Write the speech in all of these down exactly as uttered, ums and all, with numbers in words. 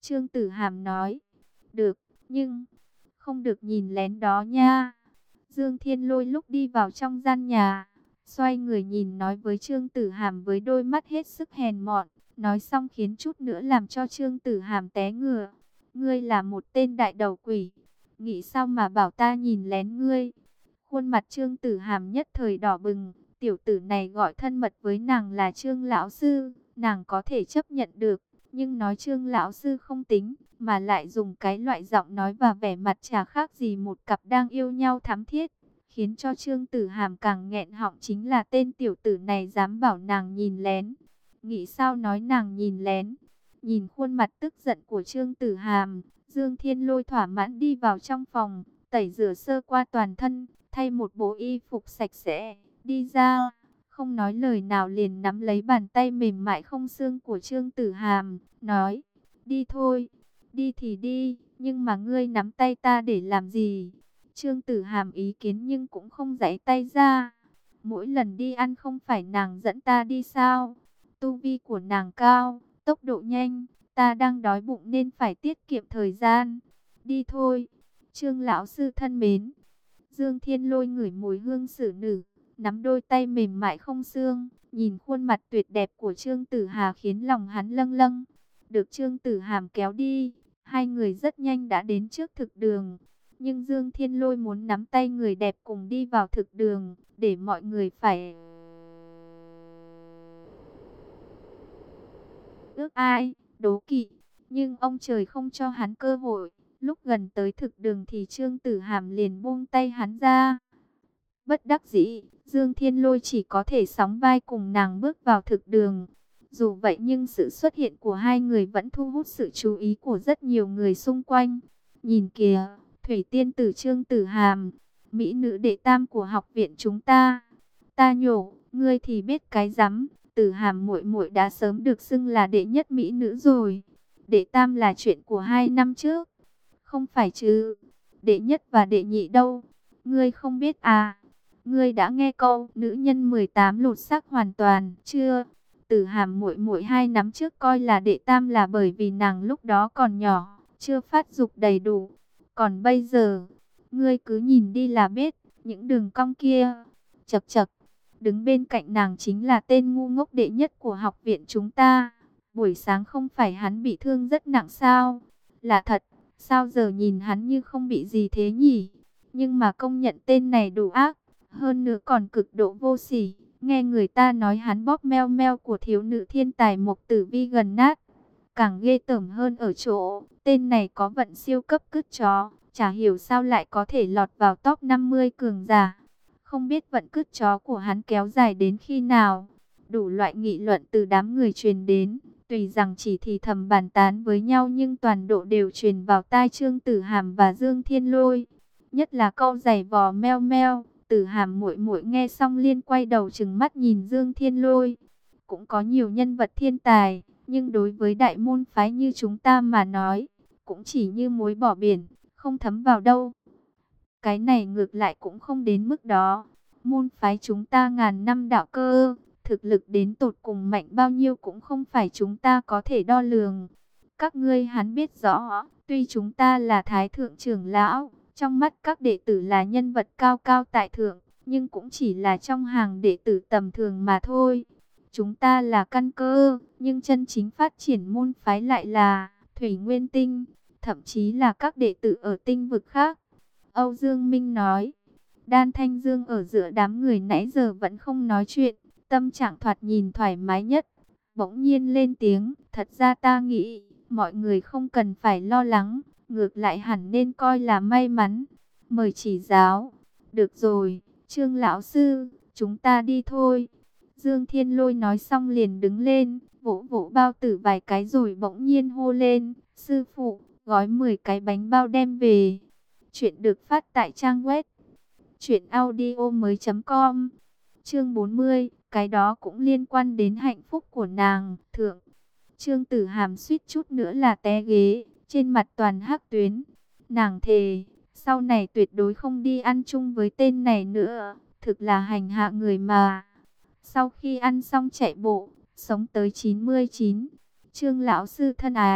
Trương Tử Hàm nói, được, nhưng không được nhìn lén đó nha. Dương Thiên Lôi lúc đi vào trong gian nhà, xoay người nhìn nói với Trương Tử Hàm với đôi mắt hết sức hèn mọn, nói xong khiến chút nữa làm cho Trương Tử Hàm té ngửa. Ngươi là một tên đại đầu quỷ, nghĩ sao mà bảo ta nhìn lén ngươi? Khuôn mặt Trương Tử Hàm nhất thời đỏ bừng, tiểu tử này gọi thân mật với nàng là Trương lão sư, nàng có thể chấp nhận được, nhưng nói Trương lão sư không tính, mà lại dùng cái loại giọng nói và vẻ mặt chả khác gì một cặp đang yêu nhau thắm thiết, khiến cho Trương Tử Hàm càng nghẹn họng. Chính là tên tiểu tử này dám bảo nàng nhìn lén. Nghĩ sao nói nàng nhìn lén? Nhìn khuôn mặt tức giận của Trương Tử Hàm, Dương Thiên Lôi thỏa mãn đi vào trong phòng, tẩy rửa sơ qua toàn thân, thay một bộ y phục sạch sẽ, đi ra, không nói lời nào liền nắm lấy bàn tay mềm mại không xương của Trương Tử Hàm, nói, đi thôi, đi thì đi, nhưng mà ngươi nắm tay ta để làm gì? Trương Tử Hàm ý kiến nhưng cũng không giãy tay ra. Mỗi lần đi ăn không phải nàng dẫn ta đi sao? Tu vi của nàng cao, tốc độ nhanh, ta đang đói bụng nên phải tiết kiệm thời gian. Đi thôi, Trương lão sư thân mến. Dương Thiên Lôi ngửi mùi hương xử nữ, nắm đôi tay mềm mại không xương, nhìn khuôn mặt tuyệt đẹp của Trương Tử Hà khiến lòng hắn lâng lâng. Được Trương Tử Hàm kéo đi, hai người rất nhanh đã đến trước thực đường. Nhưng Dương Thiên Lôi muốn nắm tay người đẹp cùng đi vào thực đường, để mọi người phải ước ai, đố kỵ. Nhưng ông trời không cho hắn cơ hội. Lúc gần tới thực đường thì Trương Tử Hàm liền buông tay hắn ra. Bất đắc dĩ, Dương Thiên Lôi chỉ có thể sóng vai cùng nàng bước vào thực đường. Dù vậy nhưng sự xuất hiện của hai người vẫn thu hút sự chú ý của rất nhiều người xung quanh. Nhìn kìa, Thủy Tiên Tử Trương Tử Hàm, mỹ nữ đệ tam của học viện chúng ta. Ta nhổ, ngươi thì biết cái rắm, Tử Hàm muội muội đã sớm được xưng là đệ nhất mỹ nữ rồi. Đệ tam là chuyện của hai năm trước. Không phải chứ, đệ nhất và đệ nhị đâu, ngươi không biết à? Ngươi đã nghe câu nữ nhân mười tám lột xác hoàn toàn chưa? Tử Hàm muội muội hai năm trước coi là đệ tam là bởi vì nàng lúc đó còn nhỏ, chưa phát dục đầy đủ. Còn bây giờ, ngươi cứ nhìn đi là biết, những đường cong kia, chật chật, đứng bên cạnh nàng chính là tên ngu ngốc đệ nhất của học viện chúng ta. Buổi sáng không phải hắn bị thương rất nặng sao? Là thật, sao giờ nhìn hắn như không bị gì thế nhỉ? Nhưng mà công nhận tên này đủ ác, hơn nữa còn cực độ vô sỉ. Nghe người ta nói hắn bóp meo meo của thiếu nữ thiên tài Mộc Tử Vi gần nát. Càng ghê tởm hơn ở chỗ, tên này có vận siêu cấp cứt chó, chả hiểu sao lại có thể lọt vào top năm mươi cường giả. Không biết vận cứt chó của hắn kéo dài đến khi nào. Đủ loại nghị luận từ đám người truyền đến, tùy rằng chỉ thì thầm bàn tán với nhau nhưng toàn độ đều truyền vào tai Trương Tử Hàm và Dương Thiên Lôi. Nhất là câu giày vò meo meo, Tử Hàm muội muội nghe xong liên quay đầu trừng mắt nhìn Dương Thiên Lôi. Cũng có nhiều nhân vật thiên tài, nhưng đối với đại môn phái như chúng ta mà nói, cũng chỉ như muối bỏ biển, không thấm vào đâu. Cái này ngược lại cũng không đến mức đó. Môn phái chúng ta ngàn năm đạo cơ, thực lực đến tột cùng mạnh bao nhiêu cũng không phải chúng ta có thể đo lường. Các ngươi hắn biết rõ, tuy chúng ta là thái thượng trưởng lão, trong mắt các đệ tử là nhân vật cao cao tại thượng, nhưng cũng chỉ là trong hàng đệ tử tầm thường mà thôi. Chúng ta là căn cơ, nhưng chân chính phát triển môn phái lại là Thủy Nguyên Tinh, thậm chí là các đệ tử ở tinh vực khác. Âu Dương Minh nói. Đan Thanh Dương ở giữa đám người nãy giờ vẫn không nói chuyện, tâm trạng thoạt nhìn thoải mái nhất. Bỗng nhiên lên tiếng, thật ra ta nghĩ, mọi người không cần phải lo lắng, ngược lại hẳn nên coi là may mắn. Mời chỉ giáo. Được rồi, Trương lão sư, chúng ta đi thôi. Dương Thiên Lôi nói xong liền đứng lên, vỗ vỗ bao tử vài cái rồi bỗng nhiên hô lên, sư phụ, gói mười cái bánh bao đem về. Chuyện được phát tại trang web truyện audio mới chấm com. Chương bốn mươi, cái đó cũng liên quan đến hạnh phúc của nàng, thượng. Trương Tử Hàm suýt chút nữa là té ghế, trên mặt toàn hắc tuyến. Nàng thề, sau này tuyệt đối không đi ăn chung với tên này nữa, thực là hành hạ người mà. Sau khi ăn xong chạy bộ, sống tới chín mươi chín. Trương lão sư thân ái,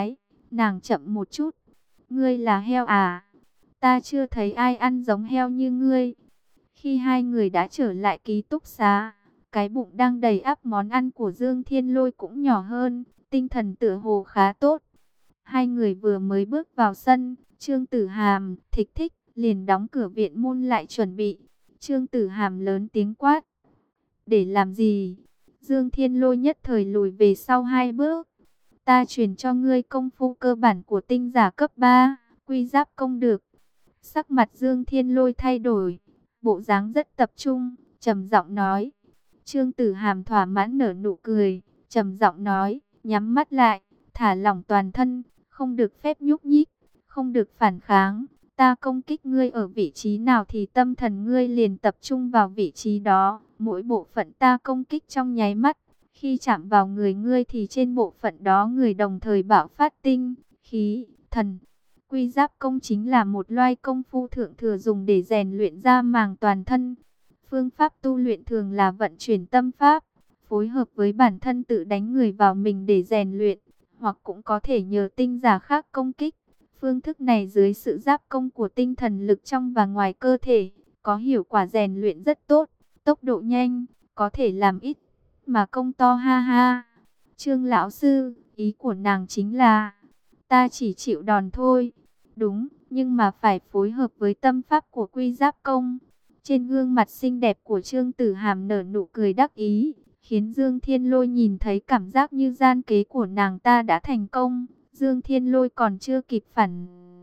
Nàng chậm một chút. Ngươi là heo à? Ta chưa thấy ai ăn giống heo như ngươi. Khi hai người đã trở lại ký túc xá, cái bụng đang đầy ắp món ăn của Dương Thiên Lôi cũng nhỏ hơn, tinh thần tựa hồ khá tốt. Hai người vừa mới bước vào sân, Trương Tử Hàm, Thích Thích, liền đóng cửa viện môn lại chuẩn bị. Trương Tử Hàm lớn tiếng quát. Để làm gì? Dương Thiên Lôi nhất thời lùi về sau hai bước. Ta truyền cho ngươi công phu cơ bản của tinh giả cấp ba, quy giáp công được. Sắc mặt Dương Thiên Lôi thay đổi, bộ dáng rất tập trung, trầm giọng nói. Trương Tử Hàm thỏa mãn nở nụ cười, trầm giọng nói, nhắm mắt lại, thả lỏng toàn thân, không được phép nhúc nhích, không được phản kháng. Ta công kích ngươi ở vị trí nào thì tâm thần ngươi liền tập trung vào vị trí đó. Mỗi bộ phận ta công kích trong nháy mắt, khi chạm vào người ngươi thì trên bộ phận đó người đồng thời bạo phát tinh, khí, thần. Quy giáp công chính là một loại công phu thượng thừa dùng để rèn luyện da màng toàn thân. Phương pháp tu luyện thường là vận chuyển tâm pháp, phối hợp với bản thân tự đánh người vào mình để rèn luyện, hoặc cũng có thể nhờ tinh giả khác công kích. Phương thức này dưới sự giáp công của tinh thần lực trong và ngoài cơ thể, có hiệu quả rèn luyện rất tốt, tốc độ nhanh, có thể làm ít mà công to ha ha. Trương lão sư, ý của nàng chính là, ta chỉ chịu đòn thôi. Đúng, nhưng mà phải phối hợp với tâm pháp của quy giáp công. Trên gương mặt xinh đẹp của Trương Tử Hàm nở nụ cười đắc ý, khiến Dương Thiên Lôi nhìn thấy cảm giác như gian kế của nàng ta đã thành công. Dương Thiên Lôi còn chưa kịp phản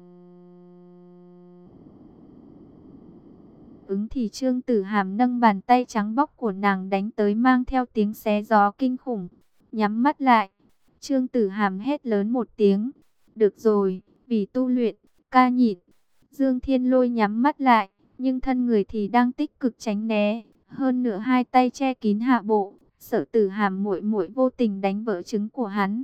ứng thì Trương Tử Hàm nâng bàn tay trắng bóc của nàng đánh tới mang theo tiếng xé gió kinh khủng. Nhắm mắt lại, Trương Tử Hàm hét lớn một tiếng. Được rồi, vì tu luyện, ca nhịn. Dương Thiên Lôi nhắm mắt lại, nhưng thân người thì đang tích cực tránh né. Hơn nữa hai tay che kín hạ bộ, sợ Tử Hàm muội muội vô tình đánh vỡ trứng của hắn.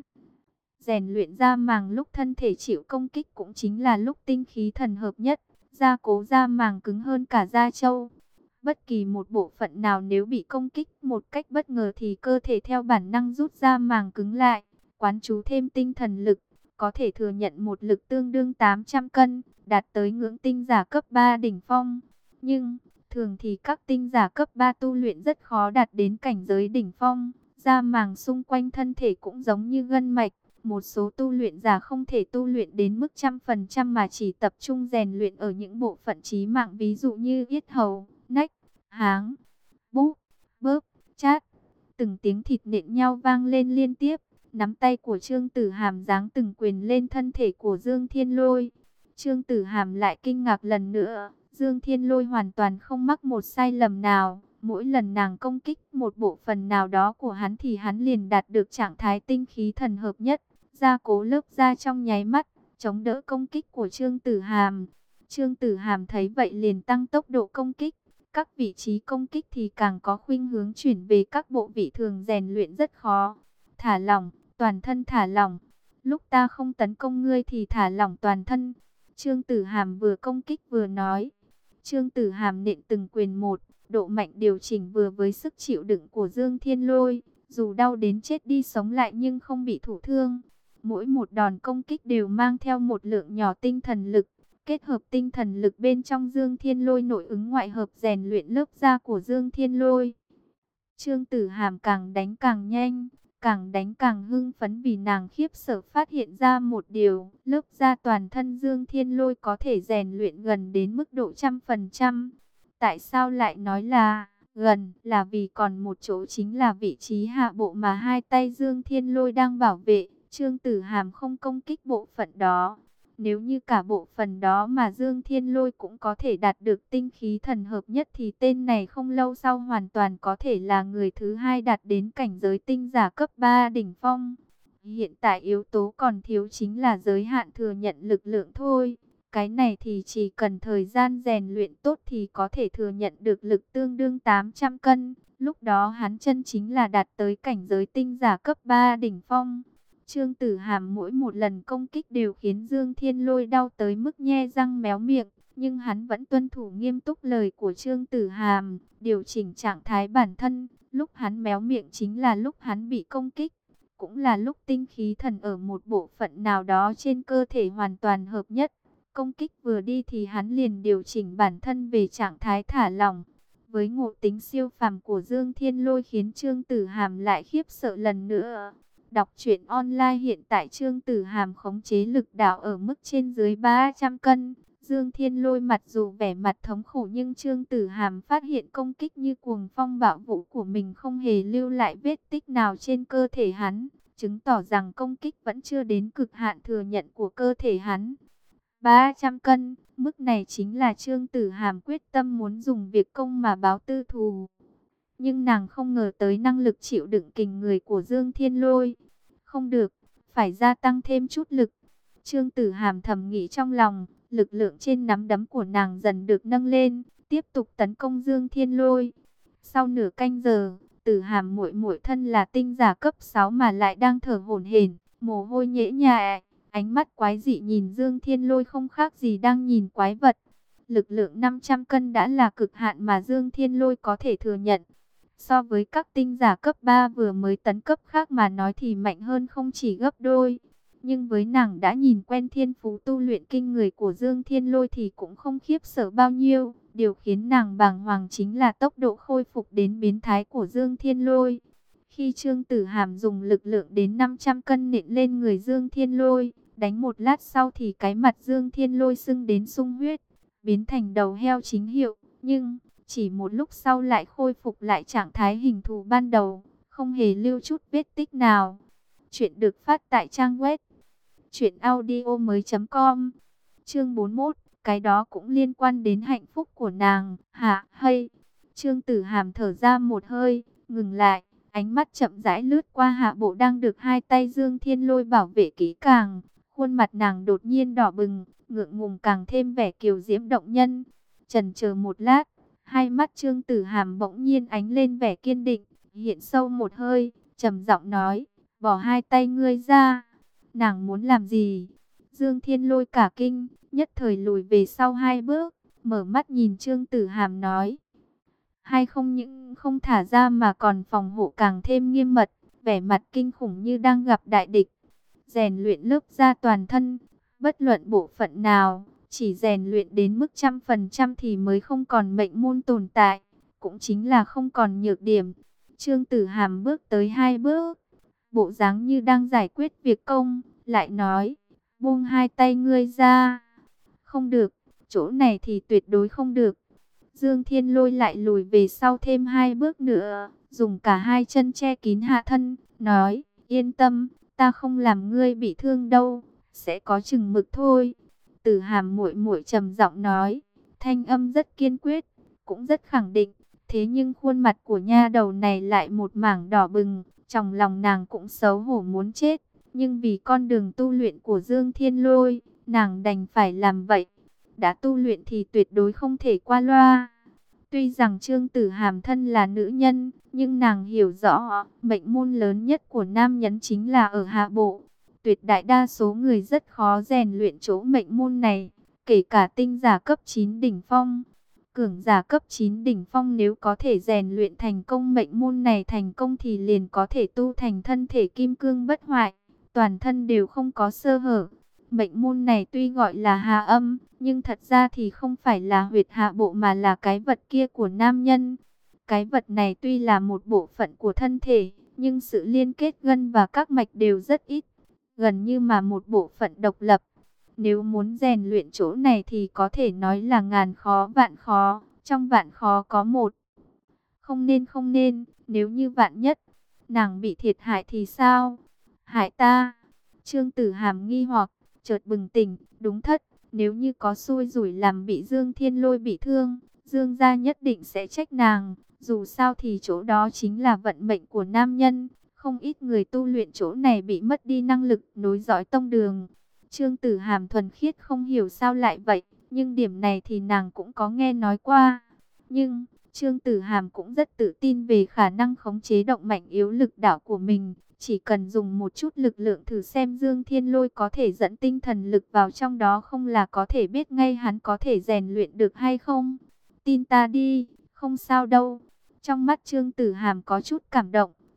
Rèn luyện da màng lúc thân thể chịu công kích cũng chính là lúc tinh khí thần hợp nhất. Da cố da màng cứng hơn cả da trâu. Bất kỳ một bộ phận nào nếu bị công kích một cách bất ngờ thì cơ thể theo bản năng rút da màng cứng lại. Quán chú thêm tinh thần lực, có thể thừa nhận một lực tương đương tám trăm cân, đạt tới ngưỡng tinh giả cấp ba đỉnh phong. Nhưng, thường thì các tinh giả cấp ba tu luyện rất khó đạt đến cảnh giới đỉnh phong. Da màng xung quanh thân thể cũng giống như gân mạch. Một số tu luyện giả không thể tu luyện đến mức trăm phần trăm mà chỉ tập trung rèn luyện ở những bộ phận chí mạng, ví dụ như yết hầu, nách, háng, búp, bớp, chát. Từng tiếng thịt nện nhau vang lên liên tiếp. Nắm tay của Trương Tử Hàm giáng từng quyền lên thân thể của Dương Thiên Lôi. Trương Tử Hàm lại kinh ngạc lần nữa. Dương Thiên Lôi hoàn toàn không mắc một sai lầm nào. Mỗi lần nàng công kích một bộ phận nào đó của hắn thì hắn liền đạt được trạng thái tinh khí thần hợp nhất. Gia cố lớp da trong nháy mắt, chống đỡ công kích của Trương Tử Hàm. Trương Tử Hàm thấy vậy liền tăng tốc độ công kích. Các vị trí công kích thì càng có khuynh hướng chuyển về các bộ vị thường rèn luyện rất khó. Thả lỏng, toàn thân thả lỏng. Lúc ta không tấn công ngươi thì thả lỏng toàn thân. Trương Tử Hàm vừa công kích vừa nói. Trương Tử Hàm nện từng quyền một, độ mạnh điều chỉnh vừa với sức chịu đựng của Dương Thiên Lôi. Dù đau đến chết đi sống lại nhưng không bị thụ thương. Mỗi một đòn công kích đều mang theo một lượng nhỏ tinh thần lực. Kết hợp tinh thần lực bên trong Dương Thiên Lôi nội ứng ngoại hợp rèn luyện lớp da của Dương Thiên Lôi. Trương Tử Hàm càng đánh càng nhanh, càng đánh càng hưng phấn vì nàng khiếp sợ phát hiện ra một điều. Lớp da toàn thân Dương Thiên Lôi có thể rèn luyện gần đến mức độ trăm phần trăm. Tại sao lại nói là gần? Là vì còn một chỗ chính là vị trí hạ bộ mà hai tay Dương Thiên Lôi đang bảo vệ. Trương Tử Hàm không công kích bộ phận đó. Nếu như cả bộ phận đó mà Dương Thiên Lôi cũng có thể đạt được tinh khí thần hợp nhất thì tên này không lâu sau hoàn toàn có thể là người thứ hai đạt đến cảnh giới tinh giả cấp ba đỉnh phong. Hiện tại yếu tố còn thiếu chính là giới hạn thừa nhận lực lượng thôi. Cái này thì chỉ cần thời gian rèn luyện tốt thì có thể thừa nhận được lực tương đương tám trăm cân. Lúc đó hắn chân chính là đạt tới cảnh giới tinh giả cấp ba đỉnh phong. Trương Tử Hàm mỗi một lần công kích đều khiến Dương Thiên Lôi đau tới mức nhe răng méo miệng, nhưng hắn vẫn tuân thủ nghiêm túc lời của Trương Tử Hàm, điều chỉnh trạng thái bản thân. Lúc hắn méo miệng chính là lúc hắn bị công kích. cũng là lúc tinh khí thần ở một bộ phận nào đó trên cơ thể hoàn toàn hợp nhất. Công kích vừa đi thì hắn liền điều chỉnh bản thân về trạng thái thả lỏng. Với ngộ tính siêu phàm của Dương Thiên Lôi khiến Trương Tử Hàm lại khiếp sợ lần nữa. Đọc truyện online hiện tại Trương Tử Hàm khống chế lực đạo ở mức trên dưới ba trăm cân. Dương Thiên Lôi mặc dù vẻ mặt thống khổ nhưng Trương Tử Hàm phát hiện công kích như cuồng phong bạo vũ của mình không hề lưu lại vết tích nào trên cơ thể hắn, chứng tỏ rằng công kích vẫn chưa đến cực hạn thừa nhận của cơ thể hắn. ba trăm cân, mức này chính là Trương Tử Hàm quyết tâm muốn dùng việc công mà báo tư thù. Nhưng nàng không ngờ tới năng lực chịu đựng kình người của Dương Thiên Lôi. Không được, phải gia tăng thêm chút lực. Trương Tử Hàm thầm nghĩ trong lòng, lực lượng trên nắm đấm của nàng dần được nâng lên, tiếp tục tấn công Dương Thiên Lôi. Sau nửa canh giờ, Tử Hàm muội muội thân là tinh giả cấp sáu mà lại đang thở hổn hển, mồ hôi nhễ nhại, ánh mắt quái dị nhìn Dương Thiên Lôi không khác gì đang nhìn quái vật. Lực lượng năm trăm cân đã là cực hạn mà Dương Thiên Lôi có thể thừa nhận. So với các tinh giả cấp ba vừa mới tấn cấp khác mà nói thì mạnh hơn không chỉ gấp đôi. Nhưng với nàng đã nhìn quen thiên phú tu luyện kinh người của Dương Thiên Lôi thì cũng không khiếp sợ bao nhiêu. Điều khiến nàng bàng hoàng chính là tốc độ khôi phục đến biến thái của Dương Thiên Lôi. Khi Trương Tử Hàm dùng lực lượng đến năm trăm cân nện lên người Dương Thiên Lôi, đánh một lát sau thì cái mặt Dương Thiên Lôi sưng đến sung huyết, biến thành đầu heo chính hiệu. Nhưng chỉ một lúc sau lại khôi phục lại trạng thái hình thù ban đầu, không hề lưu chút vết tích nào. Chuyện được phát tại trang web truyện audio mới chấm com. Chương bốn mươi mốt, cái đó cũng liên quan đến hạnh phúc của nàng. Hả, hay. Trương Tử Hàm thở ra một hơi, ngừng lại, ánh mắt chậm rãi lướt qua hạ bộ đang được hai tay Dương Thiên Lôi bảo vệ kỹ càng. Khuôn mặt nàng đột nhiên đỏ bừng, ngượng ngùng càng thêm vẻ kiều diễm động nhân. Chần chờ một lát, hai mắt Trương Tử Hàm bỗng nhiên ánh lên vẻ kiên định, hiện sâu một hơi, trầm giọng nói, bỏ hai tay ngươi ra. Nàng muốn làm gì? Dương Thiên Lôi cả kinh, nhất thời lùi về sau hai bước, mở mắt nhìn Trương Tử Hàm nói. Hai không những không thả ra mà còn phòng hộ càng thêm nghiêm mật, vẻ mặt kinh khủng như đang gặp đại địch. Rèn luyện lớp da toàn thân, bất luận bộ phận nào, chỉ rèn luyện đến mức trăm phần trăm thì mới không còn mệnh môn tồn tại, cũng chính là không còn nhược điểm. Trương Tử Hàm bước tới hai bước, bộ dáng như đang giải quyết việc công, lại nói, buông hai tay ngươi ra. Không được, chỗ này thì tuyệt đối không được. Dương Thiên Lôi lại lùi về sau thêm hai bước nữa, dùng cả hai chân che kín hạ thân, nói, yên tâm, ta không làm ngươi bị thương đâu, sẽ có chừng mực thôi. Tử Hàm muội muội trầm giọng nói, thanh âm rất kiên quyết, cũng rất khẳng định. Thế nhưng khuôn mặt của nha đầu này lại một mảng đỏ bừng, trong lòng nàng cũng xấu hổ muốn chết. Nhưng vì con đường tu luyện của Dương Thiên Lôi, nàng đành phải làm vậy. Đã tu luyện thì tuyệt đối không thể qua loa. Tuy rằng Trương Tử Hàm thân là nữ nhân, nhưng nàng hiểu rõ, mệnh môn lớn nhất của nam nhân chính là ở hạ bộ. Tuyệt đại đa số người rất khó rèn luyện chỗ mệnh môn này, kể cả tinh giả cấp chín đỉnh phong. Cường giả cấp chín đỉnh phong nếu có thể rèn luyện thành công mệnh môn này thành công thì liền có thể tu thành thân thể kim cương bất hoại, toàn thân đều không có sơ hở. Mệnh môn này tuy gọi là hạ âm, nhưng thật ra thì không phải là huyệt hạ bộ mà là cái vật kia của nam nhân. Cái vật này tuy là một bộ phận của thân thể, nhưng sự liên kết gân và các mạch đều rất ít, gần như mà một bộ phận độc lập. Nếu muốn rèn luyện chỗ này thì có thể nói là ngàn khó vạn khó, trong vạn khó có một. Không nên không nên, nếu như vạn nhất, nàng bị thiệt hại thì sao? Hại ta? Trương Tử Hàm nghi hoặc, chợt bừng tỉnh, đúng thất, nếu như có xui rủi làm bị Dương Thiên Lôi bị thương, Dương gia nhất định sẽ trách nàng, dù sao thì chỗ đó chính là vận mệnh của nam nhân, không ít người tu luyện chỗ này bị mất đi năng lực nối dõi tông đường. Trương Tử Hàm thuần khiết không hiểu sao lại vậy, nhưng điểm này thì nàng cũng có nghe nói qua. Nhưng, Trương Tử Hàm cũng rất tự tin về khả năng khống chế động mạnh yếu lực đạo của mình. Chỉ cần dùng một chút lực lượng thử xem Dương Thiên Lôi có thể dẫn tinh thần lực vào trong đó không là có thể biết ngay hắn có thể rèn luyện được hay không. Tin ta đi, không sao đâu. Trong mắt Trương Tử Hàm có chút cảm động,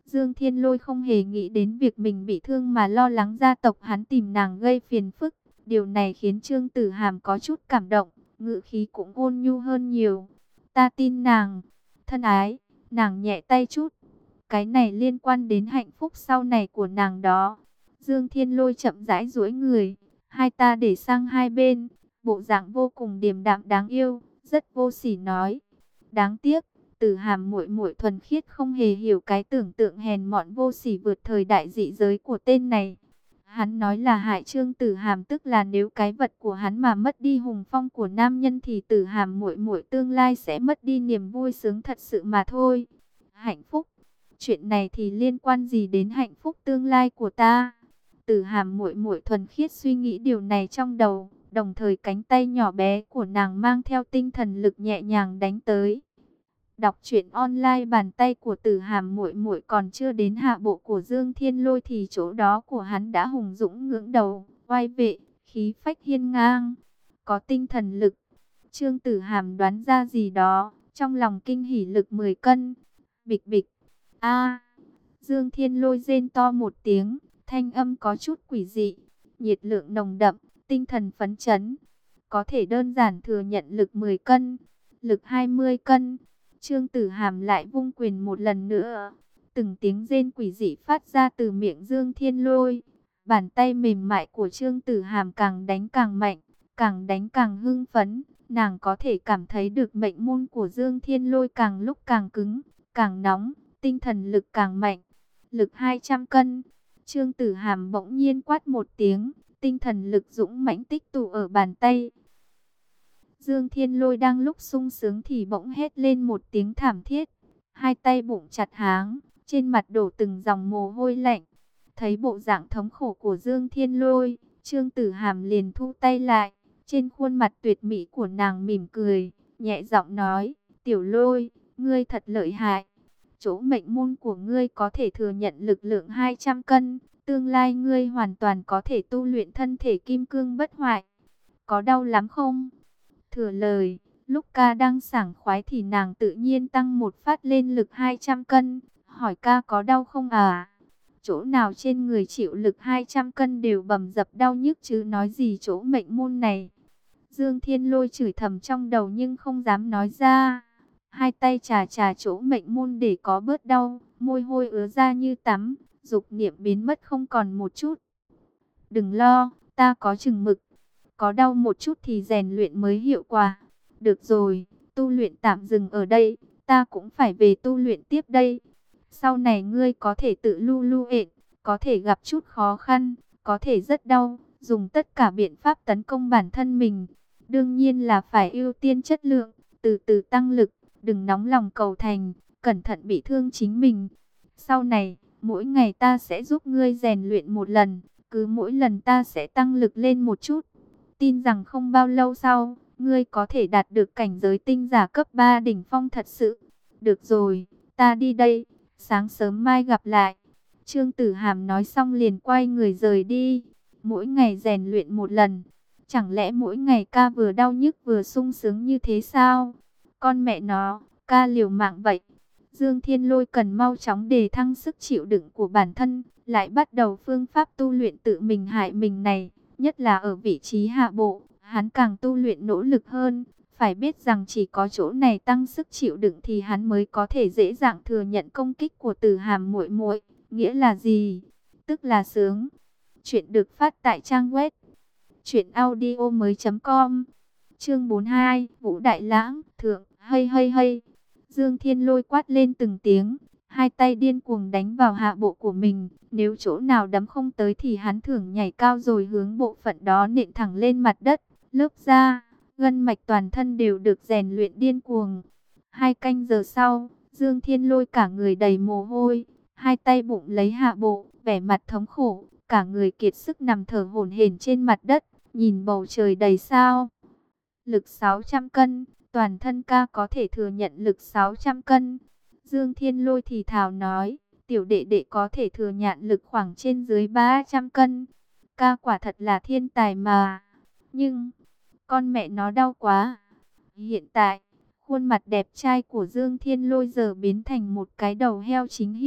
Dương Thiên Lôi không hề nghĩ đến việc mình bị thương mà lo lắng gia tộc hắn tìm nàng gây phiền phức. Điều này khiến Trương Tử Hàm có chút cảm động, ngữ khí cũng ôn nhu hơn nhiều. Ta tin nàng, thân ái, nàng nhẹ tay chút. Cái này liên quan đến hạnh phúc sau này của nàng đó. Dương Thiên Lôi chậm rãi duỗi người, hai ta để sang hai bên, bộ dạng vô cùng điềm đạm đáng yêu, rất vô sỉ nói. Đáng tiếc, Tử Hàm muội muội thuần khiết không hề hiểu cái tưởng tượng hèn mọn vô sỉ vượt thời đại dị giới của tên này. Hắn nói là hại Trương Tử Hàm, tức là nếu cái vật của hắn mà mất đi hùng phong của nam nhân thì Tử Hàm muội muội tương lai sẽ mất đi niềm vui sướng thật sự mà thôi. Hạnh phúc? Chuyện này thì liên quan gì đến hạnh phúc tương lai của ta? Tử Hàm muội muội thuần khiết suy nghĩ điều này trong đầu, đồng thời cánh tay nhỏ bé của nàng mang theo tinh thần lực nhẹ nhàng đánh tới. Đọc truyện online, bàn tay của Tử Hàm muội muội còn chưa đến hạ bộ của Dương Thiên Lôi thì chỗ đó của hắn đã hùng dũng ngưỡng đầu, oai vệ, khí phách hiên ngang, có tinh thần lực. Trương Tử Hàm đoán ra gì đó, trong lòng kinh hỉ lực mười cân. Bịch bịch. A. Dương Thiên Lôi rên to một tiếng, thanh âm có chút quỷ dị, nhiệt lượng nồng đậm, tinh thần phấn chấn. Có thể đơn giản thừa nhận lực mười cân, lực hai mươi cân. Trương Tử Hàm lại vung quyền một lần nữa. Từng tiếng rên quỷ dị phát ra từ miệng Dương Thiên Lôi. Bàn tay mềm mại của Trương Tử Hàm càng đánh càng mạnh, càng đánh càng hưng phấn. Nàng có thể cảm thấy được mệnh môn của Dương Thiên Lôi càng lúc càng cứng, càng nóng, tinh thần lực càng mạnh. Lực hai trăm cân. Trương Tử Hàm bỗng nhiên quát một tiếng, tinh thần lực dũng mãnh tích tụ ở bàn tay. Dương Thiên Lôi đang lúc sung sướng thì bỗng hét lên một tiếng thảm thiết. Hai tay bụng chặt háng, trên mặt đổ từng dòng mồ hôi lạnh. Thấy bộ dạng thống khổ của Dương Thiên Lôi, Trương Tử Hàm liền thu tay lại. Trên khuôn mặt tuyệt mỹ của nàng mỉm cười, nhẹ giọng nói, Tiểu Lôi, ngươi thật lợi hại. Chỗ mệnh môn của ngươi có thể thừa nhận lực lượng hai trăm cân. Tương lai ngươi hoàn toàn có thể tu luyện thân thể kim cương bất hoại. Có đau lắm không? Thừa lời, lúc ca đang sảng khoái thì nàng tự nhiên tăng một phát lên lực hai trăm cân. Hỏi ca có đau không à? Chỗ nào trên người chịu lực hai trăm cân đều bầm dập đau nhức chứ nói gì chỗ mệnh môn này. Dương Thiên Lôi chửi thầm trong đầu nhưng không dám nói ra. Hai tay chà chà chỗ mệnh môn để có bớt đau, môi hôi ứa ra như tắm, dục niệm biến mất không còn một chút. Đừng lo, ta có chừng mực. Có đau một chút thì rèn luyện mới hiệu quả. Được rồi, tu luyện tạm dừng ở đây, ta cũng phải về tu luyện tiếp đây. Sau này ngươi có thể tự lu lu ện, có thể gặp chút khó khăn, có thể rất đau, dùng tất cả biện pháp tấn công bản thân mình. Đương nhiên là phải ưu tiên chất lượng, từ từ tăng lực, đừng nóng lòng cầu thành, cẩn thận bị thương chính mình. Sau này, mỗi ngày ta sẽ giúp ngươi rèn luyện một lần, cứ mỗi lần ta sẽ tăng lực lên một chút. Tin rằng không bao lâu sau, ngươi có thể đạt được cảnh giới tinh giả cấp ba đỉnh phong thật sự. Được rồi, ta đi đây, sáng sớm mai gặp lại. Trương Tử Hàm nói xong liền quay người rời đi. Mỗi ngày rèn luyện một lần, chẳng lẽ mỗi ngày ca vừa đau nhức vừa sung sướng như thế sao? Con mẹ nó, ca liều mạng vậy. Dương Thiên Lôi cần mau chóng đề thăng sức chịu đựng của bản thân, lại bắt đầu phương pháp tu luyện tự mình hại mình này. Nhất là ở vị trí hạ bộ, hắn càng tu luyện nỗ lực hơn. Phải biết rằng chỉ có chỗ này tăng sức chịu đựng thì hắn mới có thể dễ dàng thừa nhận công kích của Tử Hàm muội muội. Nghĩa là gì? Tức là sướng. Chuyện được phát tại trang web truyện audio mới chấm com. Chương bốn mươi hai, Vũ Đại Lãng, thượng, hay hay hay. Dương Thiên Lôi quát lên từng tiếng, hai tay điên cuồng đánh vào hạ bộ của mình. Nếu chỗ nào đấm không tới thì hắn thưởng nhảy cao rồi hướng bộ phận đó nện thẳng lên mặt đất. Lớp da, gân mạch toàn thân đều được rèn luyện điên cuồng. Hai canh giờ sau, Dương Thiên Lôi cả người đầy mồ hôi, hai tay bụng lấy hạ bộ, vẻ mặt thống khổ, cả người kiệt sức nằm thở hổn hển trên mặt đất, nhìn bầu trời đầy sao. Lực sáu trăm cân, toàn thân ca có thể thừa nhận lực sáu trăm cân. Dương Thiên Lôi thì thào nói, tiểu đệ đệ có thể thừa nhận lực khoảng trên dưới ba trăm cân. Ca quả thật là thiên tài mà. Nhưng, con mẹ nó đau quá. Hiện tại, khuôn mặt đẹp trai của Dương Thiên Lôi giờ biến thành một cái đầu heo chính hiệu.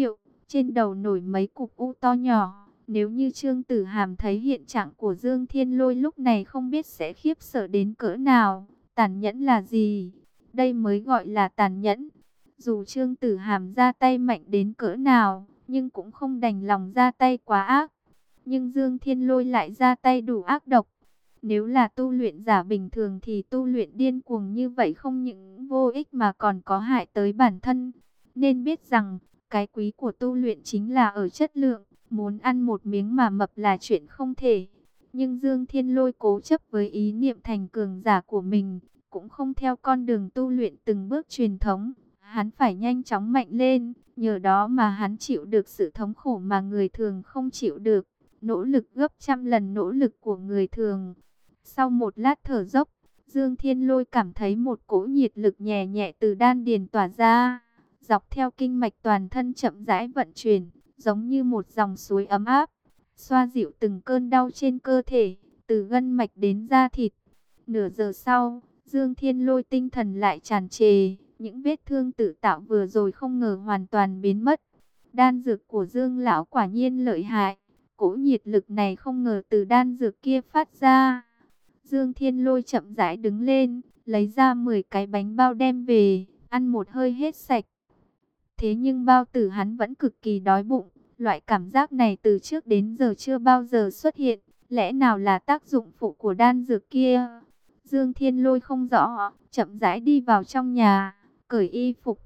trên đầu nổi mấy cục u to nhỏ. Nếu như Trương Tử Hàm thấy hiện trạng của Dương Thiên Lôi lúc này không biết sẽ khiếp sợ đến cỡ nào. Tàn nhẫn là gì? Đây mới gọi là tàn nhẫn. Dù Trương Tử Hàm ra tay mạnh đến cỡ nào, nhưng cũng không đành lòng ra tay quá ác. Nhưng Dương Thiên Lôi lại ra tay đủ ác độc. Nếu là tu luyện giả bình thường thì tu luyện điên cuồng như vậy không những vô ích mà còn có hại tới bản thân. Nên biết rằng, cái quý của tu luyện chính là ở chất lượng. Muốn ăn một miếng mà mập là chuyện không thể. Nhưng Dương Thiên Lôi cố chấp với ý niệm thành cường giả của mình, cũng không theo con đường tu luyện từng bước truyền thống. Hắn phải nhanh chóng mạnh lên, nhờ đó mà hắn chịu được sự thống khổ mà người thường không chịu được. Nỗ lực gấp trăm lần nỗ lực của người thường. Sau một lát thở dốc, Dương Thiên Lôi cảm thấy một cỗ nhiệt lực nhẹ nhẹ từ đan điền tỏa ra, dọc theo kinh mạch toàn thân chậm rãi vận chuyển, giống như một dòng suối ấm áp, xoa dịu từng cơn đau trên cơ thể, từ gân mạch đến da thịt. Nửa giờ sau, Dương Thiên Lôi tinh thần lại tràn trề, những vết thương tự tạo vừa rồi không ngờ hoàn toàn biến mất. Đan dược của Dương lão quả nhiên lợi hại, cỗ nhiệt lực này không ngờ từ đan dược kia phát ra. Dương Thiên Lôi chậm rãi đứng lên, lấy ra mười cái bánh bao đem về, ăn một hơi hết sạch. Thế nhưng bao tử hắn vẫn cực kỳ đói bụng, loại cảm giác này từ trước đến giờ chưa bao giờ xuất hiện, lẽ nào là tác dụng phụ của đan dược kia? Dương Thiên Lôi không rõ, chậm rãi đi vào trong nhà, cởi y phục.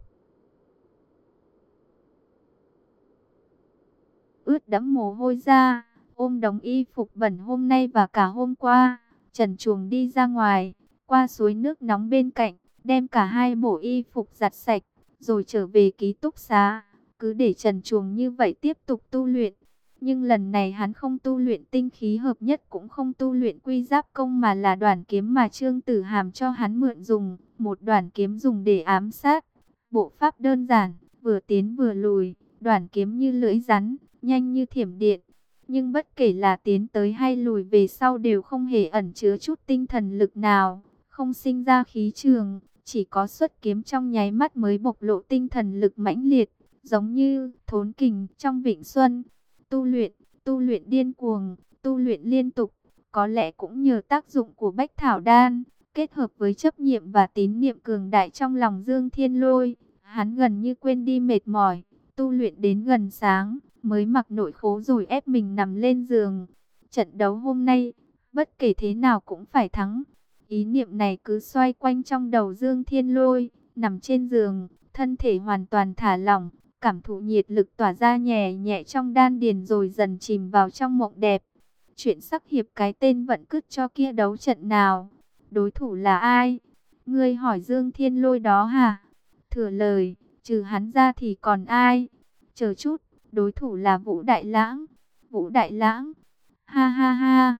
Ướt đẫm mồ hôi ra, ôm đống y phục bẩn hôm nay và cả hôm qua, trần truồng đi ra ngoài, qua suối nước nóng bên cạnh, đem cả hai bộ y phục giặt sạch, rồi trở về ký túc xá, cứ để trần truồng như vậy tiếp tục tu luyện. Nhưng lần này hắn không tu luyện tinh khí hợp nhất, cũng không tu luyện quy giáp công, mà là đoàn kiếm mà Trương Tử Hàm cho hắn mượn dùng, một đoàn kiếm dùng để ám sát. Bộ pháp đơn giản, vừa tiến vừa lùi, đoàn kiếm như lưỡi rắn, nhanh như thiểm điện. Nhưng bất kể là tiến tới hay lùi về sau đều không hề ẩn chứa chút tinh thần lực nào, không sinh ra khí trường, chỉ có xuất kiếm trong nháy mắt mới bộc lộ tinh thần lực mãnh liệt, giống như thốn kình trong vịnh xuân. Tu luyện, tu luyện điên cuồng, tu luyện liên tục, có lẽ cũng nhờ tác dụng của Bách Thảo Đan, kết hợp với chấp niệm và tín niệm cường đại trong lòng Dương Thiên Lôi, hắn gần như quên đi mệt mỏi, tu luyện đến gần sáng, mới mặc nội khố rồi ép mình nằm lên giường. Trận đấu hôm nay, bất kể thế nào cũng phải thắng. Ý niệm này cứ xoay quanh trong đầu Dương Thiên Lôi, nằm trên giường, thân thể hoàn toàn thả lỏng, cảm thụ nhiệt lực tỏa ra nhẹ nhẹ trong đan điền rồi dần chìm vào trong mộng đẹp. Chuyện sắc hiệp cái tên vận cứt cho kia đấu trận nào? Đối thủ là ai? Ngươi hỏi Dương Thiên Lôi đó hả? Thừa lời, trừ hắn ra thì còn ai? Chờ chút, đối thủ là Vũ Đại Lãng. Vũ Đại Lãng? Ha ha ha!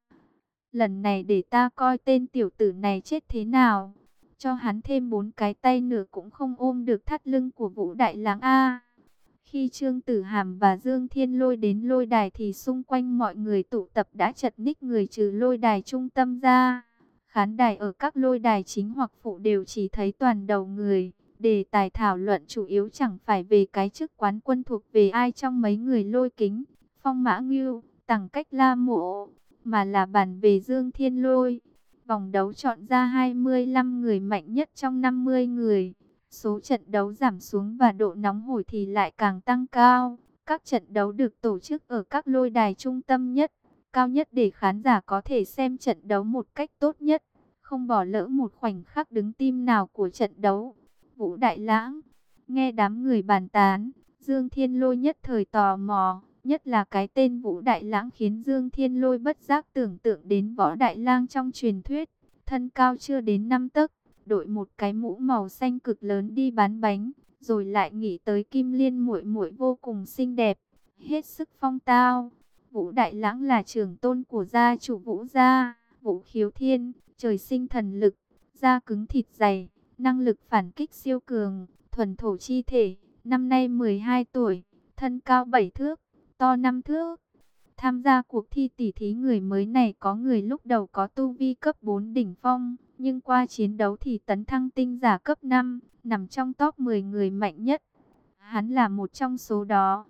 Lần này để ta coi tên tiểu tử này chết thế nào. Cho hắn thêm bốn cái tay nữa cũng không ôm được thắt lưng của Vũ Đại Lãng a. Khi Trương Tử Hàm và Dương Thiên Lôi đến lôi đài thì xung quanh mọi người tụ tập đã chật ních người, trừ lôi đài trung tâm ra. Khán đài ở các lôi đài chính hoặc phụ đều chỉ thấy toàn đầu người. Đề tài thảo luận chủ yếu chẳng phải về cái chức quán quân thuộc về ai trong mấy người Lôi Kính, Phong Mã Ngưu, Tằng Cách La Mộ, mà là bàn về Dương Thiên Lôi. Vòng đấu chọn ra hai mươi lăm người mạnh nhất trong năm mươi người. Số trận đấu giảm xuống và độ nóng hổi thì lại càng tăng cao. Các trận đấu được tổ chức ở các lôi đài trung tâm nhất, cao nhất để khán giả có thể xem trận đấu một cách tốt nhất, không bỏ lỡ một khoảnh khắc đứng tim nào của trận đấu. Vũ Đại Lãng, nghe đám người bàn tán, Dương Thiên Lôi nhất thời tò mò, nhất là cái tên Vũ Đại Lãng khiến Dương Thiên Lôi bất giác tưởng tượng đến Võ Đại Lang trong truyền thuyết, thân cao chưa đến năm tấc, đội một cái mũ màu xanh cực lớn đi bán bánh, rồi lại nghĩ tới Kim Liên muội muội vô cùng xinh đẹp, hết sức phong tao. Vũ Đại Lãng là trưởng tôn của gia chủ Vũ gia, Vũ Khiếu Thiên, trời sinh thần lực, da cứng thịt dày, năng lực phản kích siêu cường, thuần thổ chi thể, năm nay mười hai tuổi, thân cao bảy thước, to năm thước. Tham gia cuộc thi tỷ thí người mới này có người lúc đầu có tu vi cấp bốn đỉnh phong, nhưng qua chiến đấu thì tấn thăng tinh giả cấp năm, nằm trong top mười người mạnh nhất. Hắn là một trong số đó.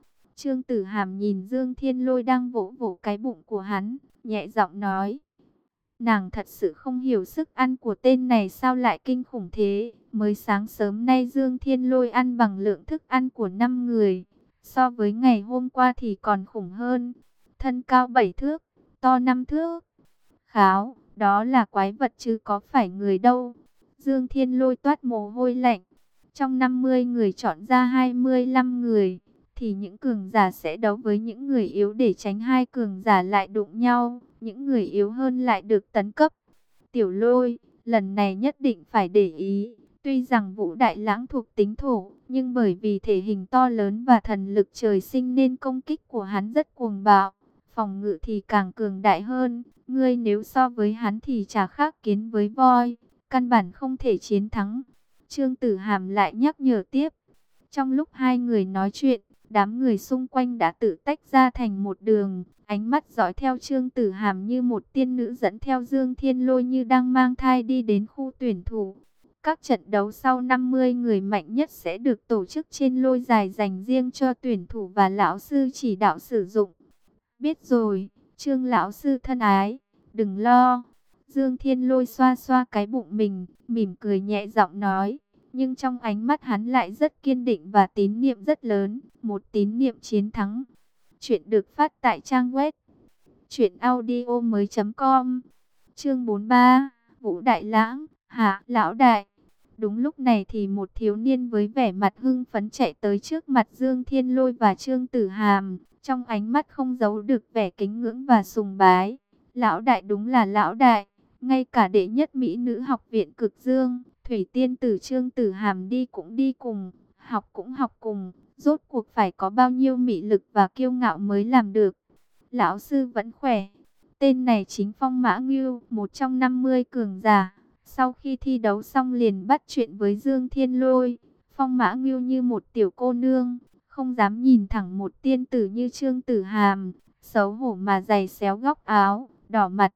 Trương Tử Hàm nhìn Dương Thiên Lôi đang vỗ vỗ cái bụng của hắn, nhẹ giọng nói. Nàng thật sự không hiểu sức ăn của tên này sao lại kinh khủng thế. Mới sáng sớm nay Dương Thiên Lôi ăn bằng lượng thức ăn của năm người. So với ngày hôm qua thì còn khủng hơn. Thân cao bảy thước, to năm thước. Kháo, đó là quái vật chứ có phải người đâu. Dương Thiên Lôi toát mồ hôi lạnh. Trong năm mươi người chọn ra hai mươi lăm người, thì những cường giả sẽ đấu với những người yếu để tránh hai cường giả lại đụng nhau. Những người yếu hơn lại được tấn cấp. Tiểu Lôi, lần này nhất định phải để ý. Tuy rằng Vũ Đại Lãng thuộc tính thổ, nhưng bởi vì thể hình to lớn và thần lực trời sinh nên công kích của hắn rất cuồng bạo. Phòng ngự thì càng cường đại hơn. Ngươi nếu so với hắn thì chả khác kiến với voi. Căn bản không thể chiến thắng. Trương Tử Hàm lại nhắc nhở tiếp. Trong lúc hai người nói chuyện, đám người xung quanh đã tự tách ra thành một đường. Ánh mắt dõi theo Trương Tử Hàm như một tiên nữ dẫn theo Dương Thiên Lôi như đang mang thai đi đến khu tuyển thủ. Các trận đấu sau năm mươi người mạnh nhất sẽ được tổ chức trên lôi dài dành riêng cho tuyển thủ và lão sư chỉ đạo sử dụng. Biết rồi, Trương lão sư thân ái, đừng lo. Dương Thiên Lôi xoa xoa cái bụng mình, mỉm cười nhẹ giọng nói. Nhưng trong ánh mắt hắn lại rất kiên định và tín niệm rất lớn, một tín niệm chiến thắng. Chuyện được phát tại trang web truyện audio mới chấm com. Chương bốn mươi ba, Vũ Đại Lãng, hạ lão đại. Đúng lúc này thì một thiếu niên với vẻ mặt hưng phấn chạy tới trước mặt Dương Thiên Lôi và Trương Tử Hàm, trong ánh mắt không giấu được vẻ kính ngưỡng và sùng bái. Lão đại đúng là lão đại, ngay cả đệ nhất mỹ nữ học viện Cực Dương, Thủy Tiên Tử Trương Tử Hàm đi cũng đi cùng, học cũng học cùng, rốt cuộc phải có bao nhiêu mị lực và kiêu ngạo mới làm được. Lão sư vẫn khỏe. Tên này chính Phong Mã Ngưu, một trong năm mươi cường giả. Sau khi thi đấu xong liền bắt chuyện với Dương Thiên Lôi. Phong Mã Ngưu như một tiểu cô nương, không dám nhìn thẳng một tiên tử như Trương Tử Hàm, xấu hổ mà giày xéo góc áo, đỏ mặt.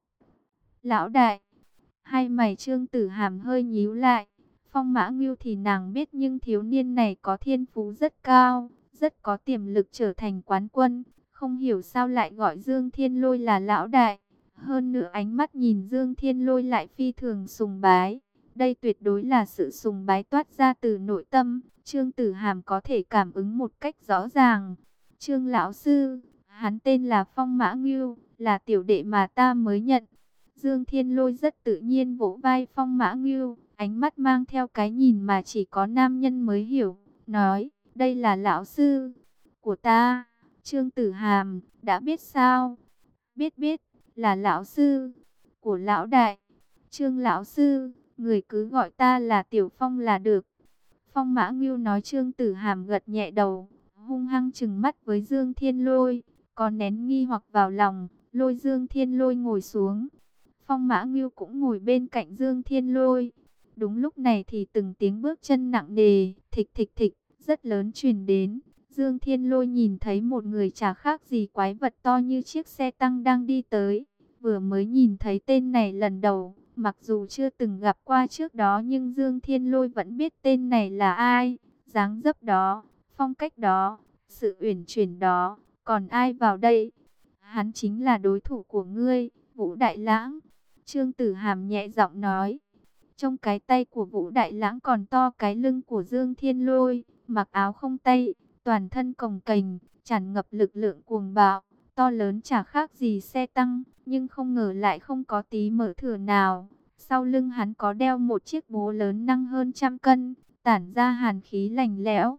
Lão đại, hai mày Trương Tử Hàm hơi nhíu lại. Phong Mã Ngưu thì nàng biết, nhưng thiếu niên này có thiên phú rất cao, rất có tiềm lực trở thành quán quân. Không hiểu sao lại gọi Dương Thiên Lôi là lão đại. Hơn nữa ánh mắt nhìn Dương Thiên Lôi lại phi thường sùng bái. Đây tuyệt đối là sự sùng bái toát ra từ nội tâm. Trương Tử Hàm có thể cảm ứng một cách rõ ràng. Trương lão sư, hắn tên là Phong Mã Ngưu, là tiểu đệ mà ta mới nhận. Dương Thiên Lôi rất tự nhiên vỗ vai Phong Mã Ngưu, ánh mắt mang theo cái nhìn mà chỉ có nam nhân mới hiểu, nói, đây là lão sư của ta. Trương Tử Hàm, đã biết sao? Biết biết, là lão sư của lão đại. Trương lão sư, người cứ gọi ta là Tiểu Phong là được. Phong Mã Ngưu nói. Trương Tử Hàm gật nhẹ đầu, hung hăng trừng mắt với Dương Thiên Lôi, còn nén nghi hoặc vào lòng, lôi Dương Thiên Lôi ngồi xuống. Phong Mã Ngưu cũng ngồi bên cạnh Dương Thiên Lôi. Đúng lúc này thì từng tiếng bước chân nặng nề, thịch thịch thịch, rất lớn truyền đến. Dương Thiên Lôi nhìn thấy một người chả khác gì quái vật to như chiếc xe tăng đang đi tới. Vừa mới nhìn thấy tên này lần đầu, mặc dù chưa từng gặp qua trước đó nhưng Dương Thiên Lôi vẫn biết tên này là ai. Dáng dấp đó, phong cách đó, sự uyển chuyển đó, còn ai vào đây? Hắn chính là đối thủ của ngươi, Vũ Đại Lãng. Trương Tử Hàm nhẹ giọng nói. Trong cái tay của Vũ Đại Lãng còn to cái lưng của Dương Thiên Lôi, mặc áo không tay, toàn thân cồng kềnh, tràn ngập lực lượng cuồng bạo, to lớn chả khác gì xe tăng, nhưng không ngờ lại không có tí mỡ thừa nào. Sau lưng hắn có đeo một chiếc búa lớn nặng hơn trăm cân, tản ra hàn khí lạnh lẽo.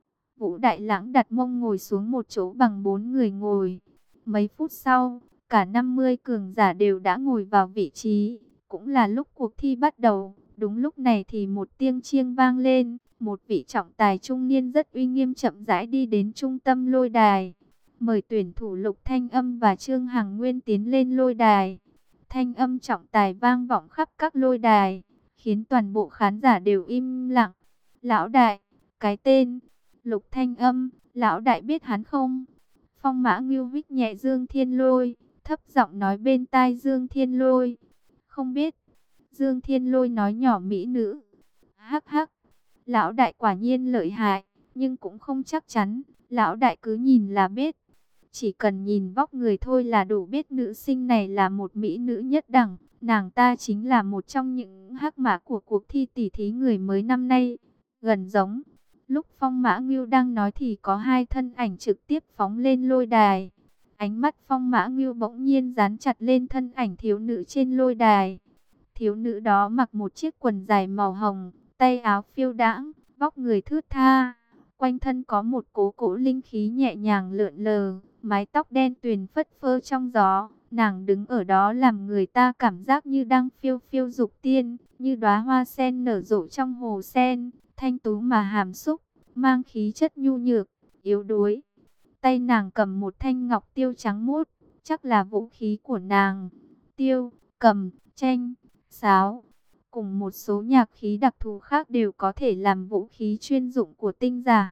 Vũ Đại Lãng đặt mông ngồi xuống một chỗ bằng bốn người ngồi. Mấy phút sau, cả năm mươi cường giả đều đã ngồi vào vị trí, cũng là lúc cuộc thi bắt đầu. Đúng lúc này thì một tiếng chiêng vang lên, một vị trọng tài trung niên rất uy nghiêm chậm rãi đi đến trung tâm lôi đài. Mời tuyển thủ Lục Thanh Âm và Trương Hằng Nguyên tiến lên lôi đài. Thanh âm trọng tài vang vọng khắp các lôi đài, khiến toàn bộ khán giả đều im lặng. Lão đại, cái tên Lục Thanh Âm, lão đại biết hắn không? Phong Mã Ngưu vích nhẹ Dương Thiên Lôi, thấp giọng nói bên tai Dương Thiên Lôi. Không biết. Dương Thiên Lôi nói nhỏ mỹ nữ. Hắc hắc, lão đại quả nhiên lợi hại, nhưng cũng không chắc chắn. Lão đại cứ nhìn là biết. Chỉ cần nhìn vóc người thôi là đủ biết nữ sinh này là một mỹ nữ nhất đẳng. Nàng ta chính là một trong những hắc mã của cuộc thi tỷ thí người mới năm nay. Gần giống. Lúc Phong Mã Ngưu đang nói thì có hai thân ảnh trực tiếp phóng lên lôi đài. Ánh mắt Phong Mã Ngưu bỗng nhiên dán chặt lên thân ảnh thiếu nữ trên lôi đài. Thiếu nữ đó mặc một chiếc quần dài màu hồng, tay áo phiêu đãng, vóc người thướt tha. Quanh thân có một cỗ cỗ linh khí nhẹ nhàng lượn lờ, mái tóc đen tuyền phất phơ trong gió. Nàng đứng ở đó làm người ta cảm giác như đang phiêu phiêu dục tiên, như đóa hoa sen nở rộ trong hồ sen, thanh tú mà hàm xúc, mang khí chất nhu nhược, yếu đuối. Tay nàng cầm một thanh ngọc tiêu trắng muốt, chắc là vũ khí của nàng. Tiêu, cầm, tranh, sáo, cùng một số nhạc khí đặc thù khác đều có thể làm vũ khí chuyên dụng của tinh giả.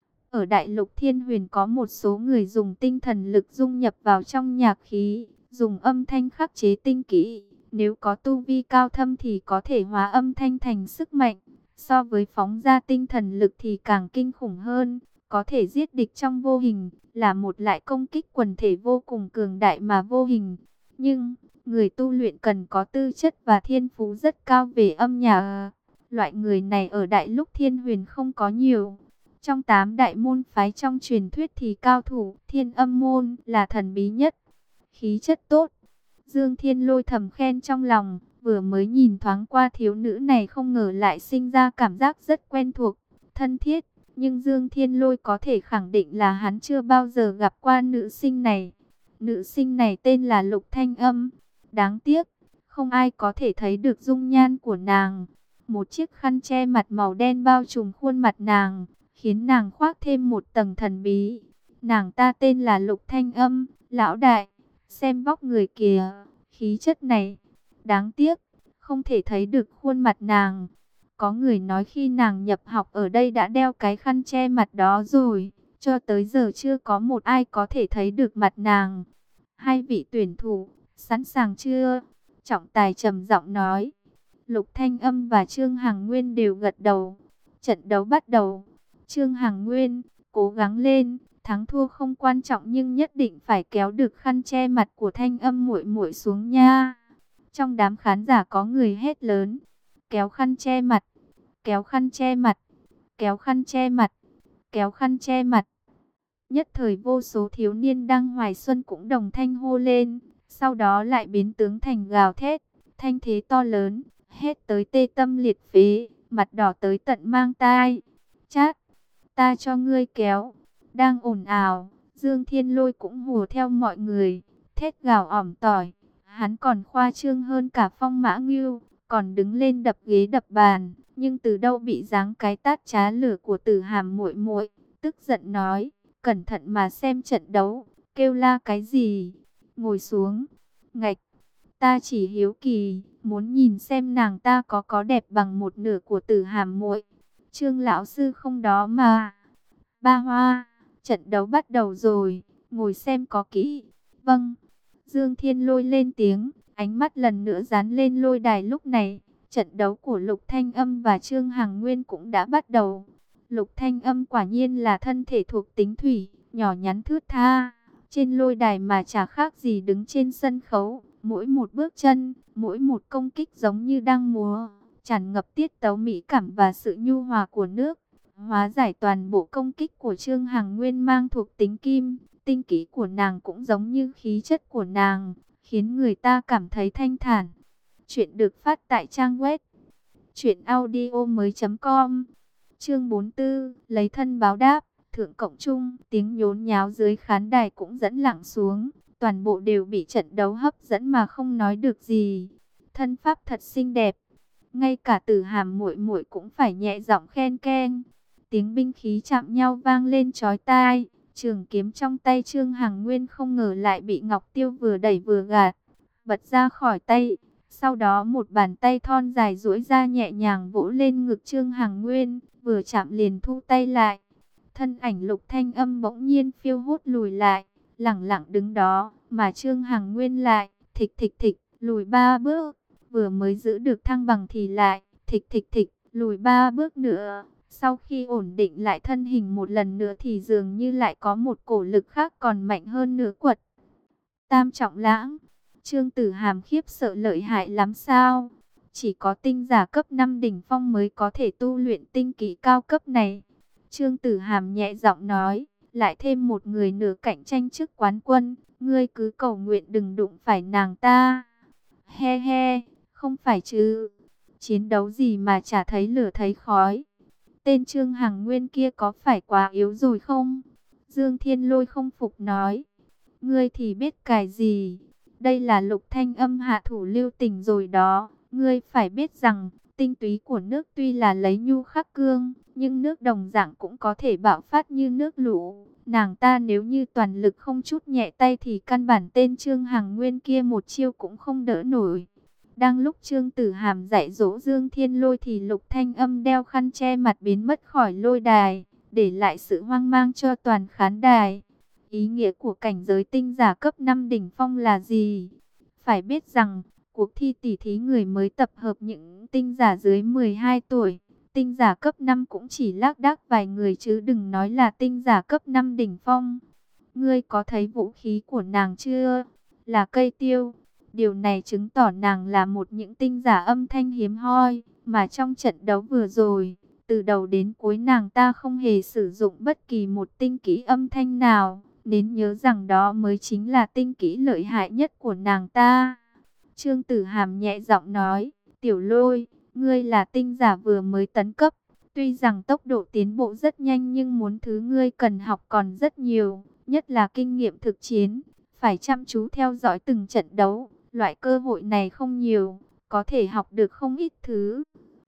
Ở Đại Lục Thiên Huyền có một số người dùng tinh thần lực dung nhập vào trong nhạc khí, dùng âm thanh khắc chế tinh kỹ. Nếu có tu vi cao thâm thì có thể hóa âm thanh thành sức mạnh. So với phóng ra tinh thần lực thì càng kinh khủng hơn, có thể giết địch trong vô hình, là một loại công kích quần thể vô cùng cường đại mà vô hình. Nhưng, người tu luyện cần có tư chất và thiên phú rất cao về âm nhạc. Loại người này ở Đại Lục Thiên Huyền không có nhiều. Trong tám đại môn phái trong truyền thuyết thì cao thủ Thiên Âm môn là thần bí nhất. Khí chất tốt. Dương Thiên Lôi thầm khen trong lòng, vừa mới nhìn thoáng qua thiếu nữ này không ngờ lại sinh ra cảm giác rất quen thuộc, thân thiết. Nhưng Dương Thiên Lôi có thể khẳng định là hắn chưa bao giờ gặp qua nữ sinh này. Nữ sinh này tên là Lục Thanh Âm. Đáng tiếc, không ai có thể thấy được dung nhan của nàng. Một chiếc khăn che mặt màu đen bao trùm khuôn mặt nàng, khiến nàng khoác thêm một tầng thần bí. Nàng ta tên là Lục Thanh Âm. Lão đại, xem vóc người kìa, khí chất này. Đáng tiếc, không thể thấy được khuôn mặt nàng. Có người nói khi nàng nhập học ở đây đã đeo cái khăn che mặt đó rồi. Cho tới giờ chưa có một ai có thể thấy được mặt nàng. Hai vị tuyển thủ, sẵn sàng chưa? Trọng tài trầm giọng nói. Lục Thanh Âm và Trương Hằng Nguyên đều gật đầu. Trận đấu bắt đầu. Trương Hằng Nguyên, cố gắng lên. Thắng thua không quan trọng nhưng nhất định phải kéo được khăn che mặt của Thanh Âm muội muội xuống nha. Trong đám khán giả có người hét lớn. Kéo khăn che mặt, kéo khăn che mặt, kéo khăn che mặt, kéo khăn che mặt. Nhất thời vô số thiếu niên đang hoài xuân cũng đồng thanh hô lên. Sau đó lại biến tướng thành gào thét. Thanh thế to lớn, hét tới tê tâm liệt phế, mặt đỏ tới tận mang tai. Chát, ta cho ngươi kéo. Đang ồn ào, Dương Thiên Lôi cũng hùa theo mọi người, thét gào ỏm tỏi. Hắn còn khoa trương hơn cả Phong Mã Ngưu, còn đứng lên đập ghế đập bàn, nhưng từ đâu bị giáng cái tát chá lửa của Tử Hàm muội muội, tức giận nói, cẩn thận mà xem trận đấu, kêu la cái gì? Ngồi xuống. Ngạch, ta chỉ hiếu kỳ, muốn nhìn xem nàng ta có có đẹp bằng một nửa của Tử Hàm muội. Trương lão sư không đó mà. Ba Hoa, trận đấu bắt đầu rồi, ngồi xem có kỹ. Vâng. Dương Thiên Lôi lên tiếng, ánh mắt lần nữa dán lên lôi đài. Lúc này, trận đấu của Lục Thanh Âm và Trương Hằng Nguyên cũng đã bắt đầu. Lục Thanh Âm quả nhiên là thân thể thuộc tính thủy, nhỏ nhắn thướt tha. Trên lôi đài mà chả khác gì đứng trên sân khấu. Mỗi một bước chân, mỗi một công kích giống như đang múa, tràn ngập tiết tấu mỹ cảm và sự nhu hòa của nước. Hóa giải toàn bộ công kích của Trương Hằng Nguyên mang thuộc tính kim. Tinh kỹ của nàng cũng giống như khí chất của nàng, khiến người ta cảm thấy thanh thản. Chuyện được phát tại trang web truyện audio mới chấm com. Chương bốn mươi tư, lấy thân báo đáp. Thượng cộng trung, tiếng nhốn nháo dưới khán đài cũng dẫn lặng xuống. Toàn bộ đều bị trận đấu hấp dẫn mà không nói được gì. Thân pháp thật xinh đẹp. Ngay cả Tử Hàm muội muội cũng phải nhẹ giọng khen keng. Tiếng binh khí chạm nhau vang lên chói tai. Trường kiếm trong tay Trương Hằng Nguyên không ngờ lại bị Ngọc Tiêu vừa đẩy vừa gạt, bật ra khỏi tay. Sau đó một bàn tay thon dài duỗi ra nhẹ nhàng vỗ lên ngực Trương Hằng Nguyên, vừa chạm liền thu tay lại. Thân ảnh Lục Thanh Âm bỗng nhiên phiêu hốt lùi lại, lẳng lặng đứng đó, mà Trương Hằng Nguyên lại thịch thịch thịch lùi ba bước, vừa mới giữ được thăng bằng thì lại thịch thịch thịch lùi ba bước nữa. Sau khi ổn định lại thân hình một lần nữa thì dường như lại có một cổ lực khác còn mạnh hơn nữa quật. Tam trọng lãng, Trương Tử Hàm khiếp sợ lợi hại lắm sao? Chỉ có tinh giả cấp năm đỉnh phong mới có thể tu luyện tinh kỹ cao cấp này. Trương Tử Hàm nhẹ giọng nói, lại thêm một người nữa cạnh tranh chức quán quân, ngươi cứ cầu nguyện đừng đụng phải nàng ta. He he, không phải chứ, chiến đấu gì mà chả thấy lửa thấy khói. Tên Trương Hằng Nguyên kia có phải quá yếu rồi không? Dương Thiên Lôi không phục nói, ngươi thì biết cái gì? Đây là Lục Thanh Âm hạ thủ lưu tình rồi đó. Ngươi phải biết rằng, tinh túy của nước tuy là lấy nhu khắc cương, nhưng nước đồng dạng cũng có thể bạo phát như nước lũ. Nàng ta nếu như toàn lực không chút nhẹ tay thì căn bản tên Trương Hằng Nguyên kia một chiêu cũng không đỡ nổi. Đang lúc Trương Tử Hàm dạy dỗ Dương Thiên Lôi thì Lục Thanh Âm đeo khăn che mặt biến mất khỏi lôi đài, để lại sự hoang mang cho toàn khán đài. Ý nghĩa của cảnh giới tinh giả cấp năm đỉnh phong là gì? Phải biết rằng, cuộc thi tỷ thí người mới tập hợp những tinh giả dưới mười hai tuổi. Tinh giả cấp năm cũng chỉ lác đác vài người chứ đừng nói là tinh giả cấp năm đỉnh phong. Ngươi có thấy vũ khí của nàng chưa? Là cây tiêu. Điều này chứng tỏ nàng là một những tinh giả âm thanh hiếm hoi. Mà trong trận đấu vừa rồi, từ đầu đến cuối nàng ta không hề sử dụng bất kỳ một tinh kỹ âm thanh nào. Nên nhớ rằng đó mới chính là tinh kỹ lợi hại nhất của nàng ta. Trương Tử Hàm nhẹ giọng nói, Tiểu Lôi, ngươi là tinh giả vừa mới tấn cấp. Tuy rằng tốc độ tiến bộ rất nhanh nhưng muốn thứ ngươi cần học còn rất nhiều, nhất là kinh nghiệm thực chiến. Phải chăm chú theo dõi từng trận đấu, loại cơ hội này không nhiều, có thể học được không ít thứ.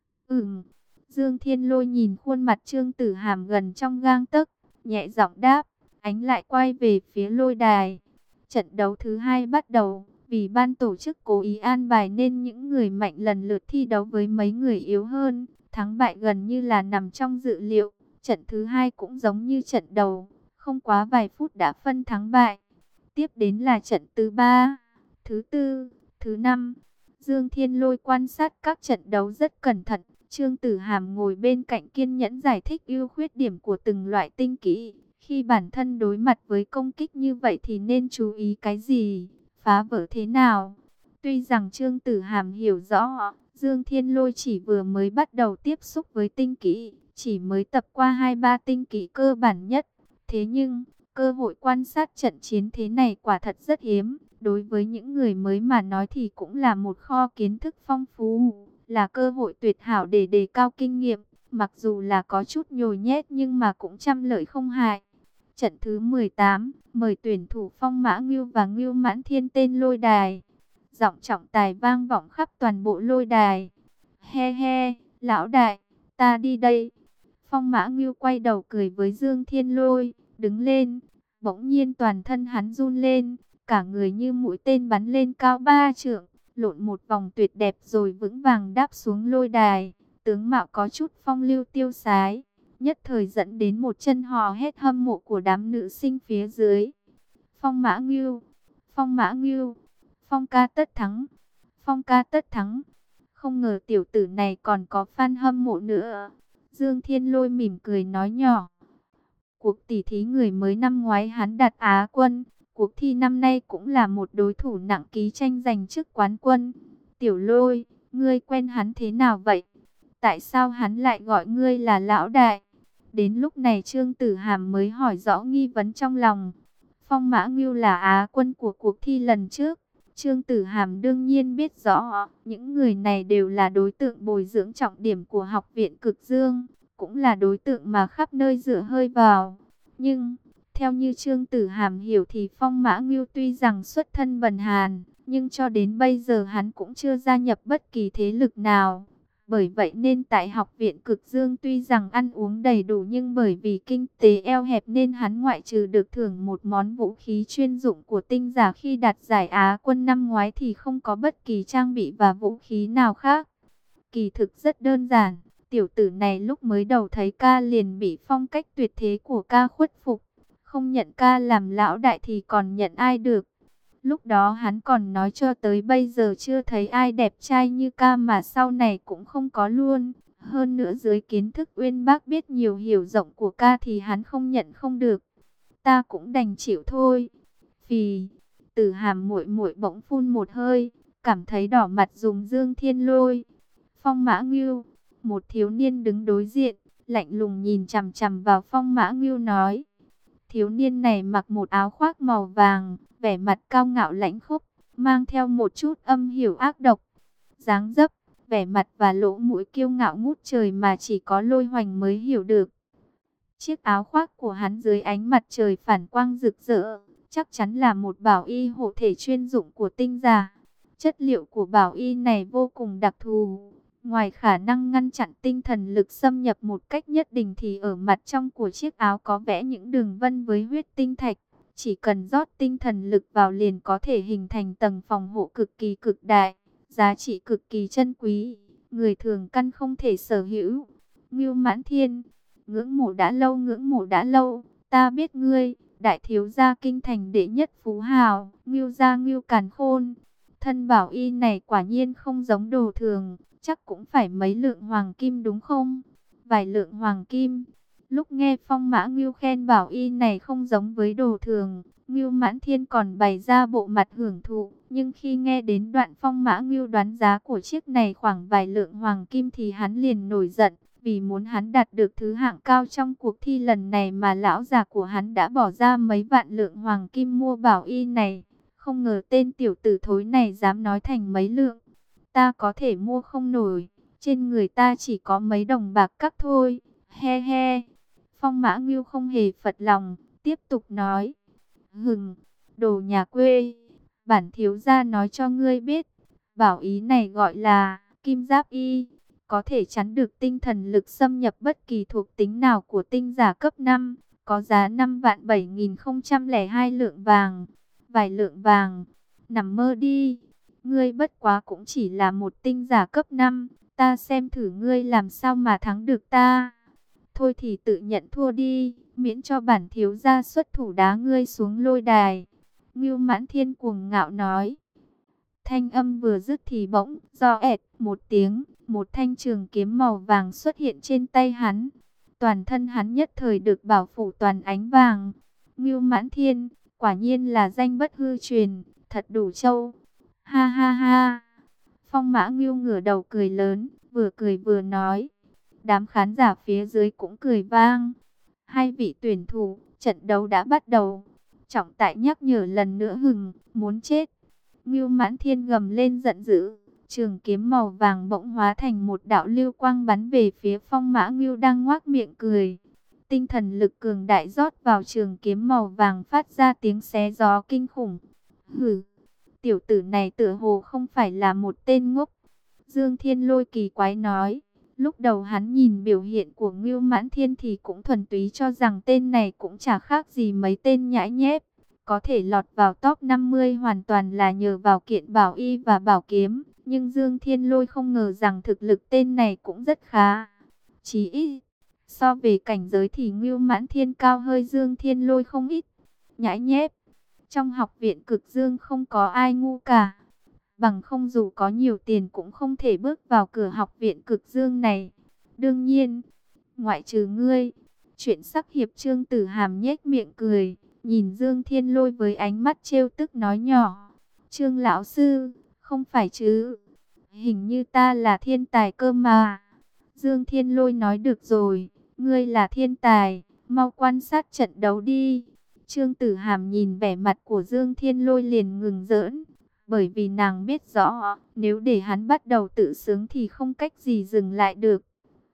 Ừm, Dương Thiên Lôi nhìn khuôn mặt Trương Tử Hàm gần trong gang tấc, nhẹ giọng đáp, ánh lại quay về phía lôi đài. Trận đấu thứ hai bắt đầu. Vì ban tổ chức cố ý an bài nên những người mạnh lần lượt thi đấu với mấy người yếu hơn. Thắng bại gần như là nằm trong dự liệu. Trận thứ hai cũng giống như trận đầu. Không quá vài phút đã phân thắng bại. Tiếp đến là trận thứ ba, thứ tư, thứ năm. Dương Thiên Lôi quan sát các trận đấu rất cẩn thận. Trương Tử Hàm ngồi bên cạnh kiên nhẫn giải thích ưu khuyết điểm của từng loại tinh kỹ. Khi bản thân đối mặt với công kích như vậy thì nên chú ý cái gì? Phá vỡ thế nào? Tuy rằng Trương Tử Hàm hiểu rõ, Dương Thiên Lôi chỉ vừa mới bắt đầu tiếp xúc với tinh kỹ, chỉ mới tập qua hai ba tinh kỹ cơ bản nhất. Thế nhưng, cơ hội quan sát trận chiến thế này quả thật rất hiếm. Đối với những người mới mà nói thì cũng là một kho kiến thức phong phú, là cơ hội tuyệt hảo để đề cao kinh nghiệm. Mặc dù là có chút nhồi nhét nhưng mà cũng trăm lợi không hại. Trận thứ mười tám, mời tuyển thủ Phong Mã Ngưu và Ngưu Mãn Thiên tên lôi đài. Giọng trọng tài vang vọng khắp toàn bộ lôi đài. He he, lão đại, ta đi đây. Phong Mã Ngưu quay đầu cười với Dương Thiên Lôi, đứng lên. Bỗng nhiên toàn thân hắn run lên, cả người như mũi tên bắn lên cao ba trượng, lộn một vòng tuyệt đẹp rồi vững vàng đáp xuống lôi đài. Tướng mạo có chút phong lưu tiêu sái, nhất thời dẫn đến một chân hò hét hâm mộ của đám nữ sinh phía dưới. Phong Mã Ngưu, Phong Mã Ngưu, Phong ca tất thắng, Phong ca tất thắng. Không ngờ tiểu tử này còn có fan hâm mộ nữa. Dương Thiên Lôi mỉm cười nói nhỏ. Cuộc tỷ thí người mới năm ngoái hắn đạt Á quân, cuộc thi năm nay cũng là một đối thủ nặng ký tranh giành chức quán quân. Tiểu Lôi, ngươi quen hắn thế nào vậy? Tại sao hắn lại gọi ngươi là lão đại? Đến lúc này Trương Tử Hàm mới hỏi rõ nghi vấn trong lòng. Phong Mã Ngưu là Á quân của cuộc thi lần trước. Trương Tử Hàm đương nhiên biết rõ, những người này đều là đối tượng bồi dưỡng trọng điểm của Học viện Cực Dương, cũng là đối tượng mà khắp nơi dựa hơi vào. Nhưng, theo như Trương Tử Hàm hiểu thì Phong Mã Ngưu tuy rằng xuất thân bần hàn, nhưng cho đến bây giờ hắn cũng chưa gia nhập bất kỳ thế lực nào. Bởi vậy nên tại Học viện Cực Dương tuy rằng ăn uống đầy đủ nhưng bởi vì kinh tế eo hẹp nên hắn ngoại trừ được thưởng một món vũ khí chuyên dụng của tinh giả khi đạt giải Á quân năm ngoái thì không có bất kỳ trang bị và vũ khí nào khác. Kỳ thực rất đơn giản, tiểu tử này lúc mới đầu thấy ca liền bị phong cách tuyệt thế của ca khuất phục. Không nhận ca làm lão đại thì còn nhận ai được. Lúc đó hắn còn nói cho tới bây giờ chưa thấy ai đẹp trai như ca mà sau này cũng không có luôn. Hơn nữa dưới kiến thức uyên bác biết nhiều hiểu rộng của ca thì hắn không nhận không được. Ta cũng đành chịu thôi. Phì, Tử Hàm muội muội bỗng phun một hơi, cảm thấy đỏ mặt dùng Dương Thiên Lôi. Phong Mã Ngưu, một thiếu niên đứng đối diện, lạnh lùng nhìn chằm chằm vào Phong Mã Ngưu nói. Thiếu niên này mặc một áo khoác màu vàng, vẻ mặt cao ngạo lãnh khốc, mang theo một chút âm hiểm ác độc. Dáng dấp, vẻ mặt và lỗ mũi kiêu ngạo ngút trời mà chỉ có Lôi Hoành mới hiểu được. Chiếc áo khoác của hắn dưới ánh mặt trời phản quang rực rỡ, chắc chắn là một bảo y hộ thể chuyên dụng của tinh giả. Chất liệu của bảo y này vô cùng đặc thù. Ngoài khả năng ngăn chặn tinh thần lực xâm nhập một cách nhất định thì ở mặt trong của chiếc áo có vẽ những đường vân với huyết tinh thạch. Chỉ cần rót tinh thần lực vào liền có thể hình thành tầng phòng hộ cực kỳ cực đại, giá trị cực kỳ chân quý, người thường căn không thể sở hữu. Ngưu Mãn Thiên, ngưỡng mộ đã lâu, ngưỡng mộ đã lâu, ta biết ngươi, đại thiếu gia kinh thành đệ nhất phú hào, Ngưu gia Ngưu Càn Khôn. Thân bảo y này quả nhiên không giống đồ thường, chắc cũng phải mấy lượng hoàng kim đúng không? Vài lượng hoàng kim. Lúc nghe Phong Mã Ngưu khen bảo y này không giống với đồ thường, Ngưu Mãn Thiên còn bày ra bộ mặt hưởng thụ, nhưng khi nghe đến đoạn Phong Mã Ngưu đoán giá của chiếc này khoảng vài lượng hoàng kim thì hắn liền nổi giận, vì muốn hắn đạt được thứ hạng cao trong cuộc thi lần này mà lão già của hắn đã bỏ ra mấy vạn lượng hoàng kim mua bảo y này. Không ngờ tên tiểu tử thối này dám nói thành mấy lượng. Ta có thể mua không nổi, trên người ta chỉ có mấy đồng bạc cắt thôi. He he. Phong Mã Ngưu không hề phật lòng, tiếp tục nói. Hừng, đồ nhà quê, bản thiếu gia nói cho ngươi biết, bảo ý này gọi là kim giáp y, có thể chắn được tinh thần lực xâm nhập bất kỳ thuộc tính nào của tinh giả cấp năm, có giá năm vạn bảy nghìn không trăm lẻ hai lượng vàng. Vài lượng vàng, nằm mơ đi, ngươi bất quá cũng chỉ là một tinh giả cấp năm, ta xem thử ngươi làm sao mà thắng được ta. Thôi thì tự nhận thua đi, miễn cho bản thiếu gia xuất thủ đá ngươi xuống lôi đài. Ngưu Mãn Thiên cuồng ngạo nói. Thanh âm vừa dứt thì bỗng, do ẹt, một tiếng, một thanh trường kiếm màu vàng xuất hiện trên tay hắn. Toàn thân hắn nhất thời được bảo phủ toàn ánh vàng. Ngưu Mãn Thiên, quả nhiên là danh bất hư truyền, thật đủ trâu. Ha ha ha. Phong Mã Ngưu ngửa đầu cười lớn, vừa cười vừa nói. Đám khán giả phía dưới cũng cười vang. Hai vị tuyển thủ, trận đấu đã bắt đầu. Trọng tài nhắc nhở lần nữa hừng, muốn chết. Ngưu Mãn Thiên gầm lên giận dữ. Trường kiếm màu vàng bỗng hóa thành một đạo lưu quang bắn về phía Phong Mã Ngưu đang ngoác miệng cười. Tinh thần lực cường đại rót vào trường kiếm màu vàng phát ra tiếng xé gió kinh khủng. Hừ, tiểu tử này tựa hồ không phải là một tên ngốc. Dương Thiên Lôi kỳ quái nói. Lúc đầu hắn nhìn biểu hiện của Ngưu Mãn Thiên thì cũng thuần túy cho rằng tên này cũng chả khác gì mấy tên nhãi nhép. Có thể lọt vào top năm mươi hoàn toàn là nhờ vào kiện bảo y và bảo kiếm. Nhưng Dương Thiên Lôi không ngờ rằng thực lực tên này cũng rất khá. Chỉ ít, so về cảnh giới thì Ngưu Mãn Thiên cao hơi Dương Thiên Lôi không ít. Nhãi nhép, trong học viện Cực Dương không có ai ngu cả. Bằng không dù có nhiều tiền cũng không thể bước vào cửa học viện Cực Dương này. Đương nhiên, ngoại trừ ngươi. Chuyện sắc hiệp Trương Tử Hàm nhếch miệng cười, nhìn Dương Thiên Lôi với ánh mắt trêu tức nói nhỏ. Trương lão sư, không phải chứ? Hình như ta là thiên tài cơ mà. Dương Thiên Lôi nói được rồi, ngươi là thiên tài, mau quan sát trận đấu đi. Trương Tử Hàm nhìn vẻ mặt của Dương Thiên Lôi liền ngừng giỡn. Bởi vì nàng biết rõ, nếu để hắn bắt đầu tự sướng thì không cách gì dừng lại được.